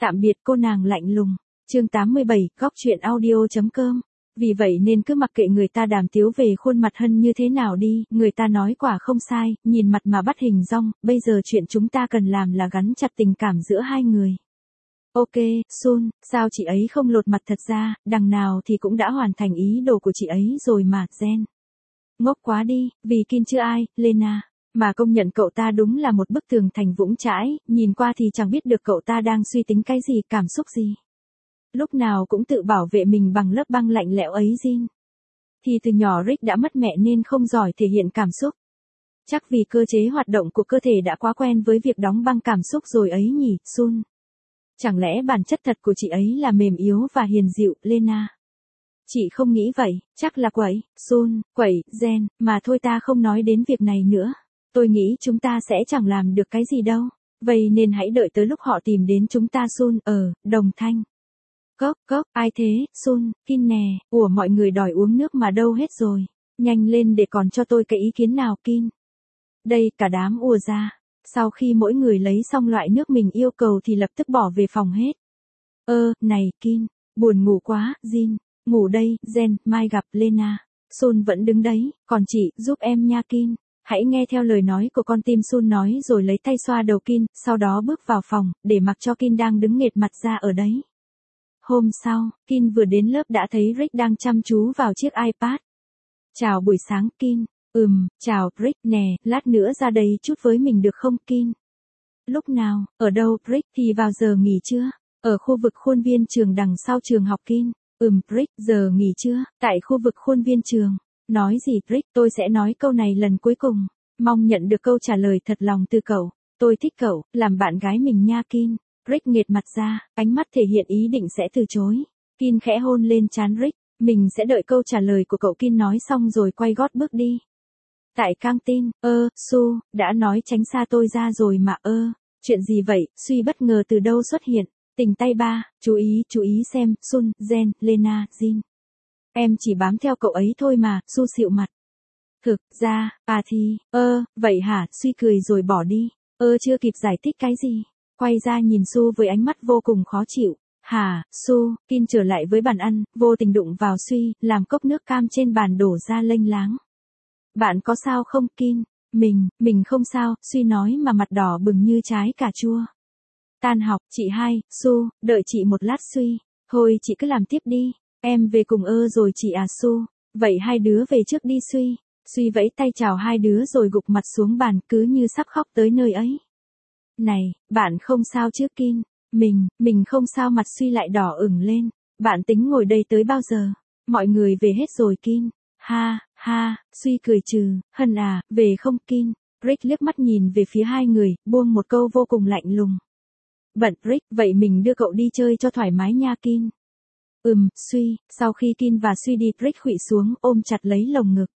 Tạm biệt cô nàng lạnh lùng. Chương 87, góc truyện audio.com. Vì vậy nên cứ mặc kệ người ta đàm tiếu về khuôn mặt Hân như thế nào đi, người ta nói quả không sai, nhìn mặt mà bắt hình dong, bây giờ chuyện chúng ta cần làm là gắn chặt tình cảm giữa hai người. Ok, Sun, sao chị ấy không lột mặt thật ra, đằng nào thì cũng đã hoàn thành ý đồ của chị ấy rồi mà, Jen. Ngốc quá đi, vì Kin chưa ai, Lena. Mà công nhận cậu ta đúng là một bức tường thành vững chãi, nhìn qua thì chẳng biết được cậu ta đang suy tính cái gì, cảm xúc gì. Lúc nào cũng tự bảo vệ mình bằng lớp băng lạnh lẽo ấy Jin. Thì từ nhỏ Rick đã mất mẹ nên không giỏi thể hiện cảm xúc. Chắc vì cơ chế hoạt động của cơ thể đã quá quen với việc đóng băng cảm xúc rồi ấy nhỉ, Sun. Chẳng lẽ bản chất thật của chị ấy là mềm yếu và hiền dịu, Lena? Chị không nghĩ vậy, chắc là quậy, Sun, quậy, Jen, mà thôi ta không nói đến việc này nữa. Tôi nghĩ chúng ta sẽ chẳng làm được cái gì đâu. Vậy nên hãy đợi tới lúc họ tìm đến chúng ta Sun, đồng thanh. Cốc, ai thế, Sun, Kin nè, mọi người đòi uống nước mà đâu hết rồi. Nhanh lên để còn cho tôi cái ý kiến nào Kin. Đây, cả đám ùa ra. Sau khi mỗi người lấy xong loại nước mình yêu cầu thì lập tức bỏ về phòng hết. Này, Kin, buồn ngủ quá, Jin, ngủ đây, Jen, mai gặp, Lena. Sun vẫn đứng đấy, còn chị, giúp em nha Kin. Hãy nghe theo lời nói của con tim Sun nói rồi lấy tay xoa đầu Kin, sau đó bước vào phòng, để mặc cho Kin đang đứng nghệt mặt ra ở đấy. Hôm sau, Kin vừa đến lớp đã thấy Rick đang chăm chú vào chiếc iPad. Chào buổi sáng Kin. Chào, Rick nè, lát nữa ra đây chút với mình được không Kin? Lúc nào, ở đâu, Rick thì vào giờ nghỉ trưa? Ở khu vực khuôn viên trường đằng sau trường học Kin. Rick, giờ nghỉ trưa, tại khu vực khuôn viên trường. Nói gì, Rick, tôi sẽ nói câu này lần cuối cùng. Mong nhận được câu trả lời thật lòng từ cậu. Tôi thích cậu, làm bạn gái mình nha Kin. Rick nghệt mặt ra, ánh mắt thể hiện ý định sẽ từ chối. Kin khẽ hôn lên trán Rick, mình sẽ đợi câu trả lời của cậu Kin nói xong rồi quay gót bước đi. Tại căng tin, Su, đã nói tránh xa tôi ra rồi mà chuyện gì vậy, Suy bất ngờ từ đâu xuất hiện, tình tay ba, chú ý xem, Sun, Jen, Lena, Jin. Em chỉ bám theo cậu ấy thôi mà, Su xịu mặt. Thực ra, thì, vậy hả, Suy cười rồi bỏ đi, chưa kịp giải thích cái gì. Quay ra nhìn Su với ánh mắt vô cùng khó chịu. Hả, Su, Kin trở lại với bàn ăn, vô tình đụng vào Suy, làm cốc nước cam trên bàn đổ ra lênh láng. Bạn có sao không Kin? Mình không sao, Suy nói mà mặt đỏ bừng như trái cà chua. Tan học, chị hai, Su, đợi chị một lát Suy. Thôi chị cứ làm tiếp đi, em về cùng rồi chị à Su. Vậy hai đứa về trước đi Suy. Suy vẫy tay chào hai đứa rồi gục mặt xuống bàn cứ như sắp khóc tới nơi ấy. Này, bạn không sao chứ Kin? Mình không sao mặt Suy lại đỏ ửng lên. Bạn tính ngồi đây tới bao giờ? Mọi người về hết rồi Kin. Ha, Suy cười trừ, Hân à, về không Kin? Rick liếc mắt nhìn về phía hai người, buông một câu vô cùng lạnh lùng. Bận Rick, vậy mình đưa cậu đi chơi cho thoải mái nha Kin. Suy, sau khi Kin và Suy đi Rick khuỵu xuống ôm chặt lấy lồng ngực.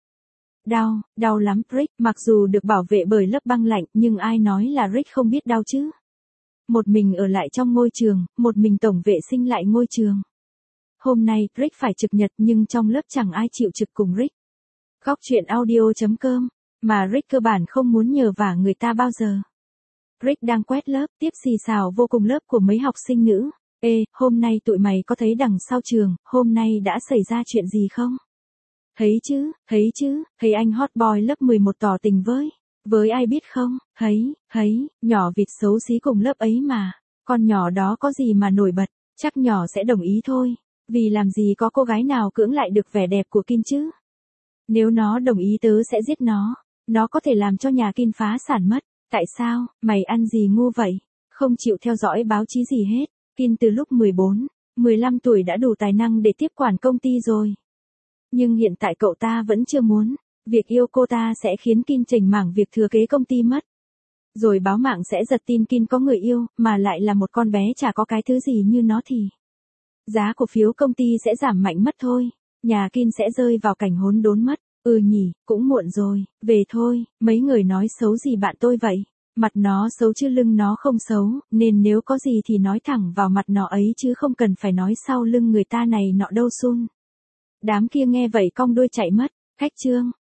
Đau lắm Rick, mặc dù được bảo vệ bởi lớp băng lạnh nhưng ai nói là Rick không biết đau chứ. Một mình ở lại trong ngôi trường, một mình tổng vệ sinh lại ngôi trường. Hôm nay Rick phải trực nhật nhưng trong lớp chẳng ai chịu trực cùng Rick. Góc truyện audio.com, mà Rick cơ bản không muốn nhờ vả người ta bao giờ. Rick đang quét lớp, tiếp xì xào vô cùng lớp của mấy học sinh nữ. Hôm nay tụi mày có thấy đằng sau trường, hôm nay đã xảy ra chuyện gì không? Thấy chứ, thấy anh hot boy lớp 11 tỏ tình với ai biết không? Thấy, nhỏ vịt xấu xí cùng lớp ấy mà. Con nhỏ đó có gì mà nổi bật, chắc nhỏ sẽ đồng ý thôi. Vì làm gì có cô gái nào cưỡng lại được vẻ đẹp của Kin chứ? Nếu nó đồng ý tớ sẽ giết nó có thể làm cho nhà Kin phá sản mất. Tại sao, mày ăn gì ngu vậy? Không chịu theo dõi báo chí gì hết. Kin từ lúc 14, 15 tuổi đã đủ tài năng để tiếp quản công ty rồi. Nhưng hiện tại cậu ta vẫn chưa muốn. Việc yêu cô ta sẽ khiến Kin chểnh mảng việc thừa kế công ty mất. Rồi báo mạng sẽ giật tin Kin có người yêu, mà lại là một con bé chả có cái thứ gì như nó thì giá cổ phiếu công ty sẽ giảm mạnh mất thôi. Nhà Kin sẽ rơi vào cảnh hỗn đốn mất. Nhỉ, cũng muộn rồi, về thôi. Mấy người nói xấu gì bạn tôi vậy? Mặt nó xấu chứ lưng nó không xấu, nên nếu có gì thì nói thẳng vào mặt nó ấy chứ không cần phải nói sau lưng người ta này nọ đâu Sun. Đám kia nghe vậy cong đuôi chạy mất. Khách trương,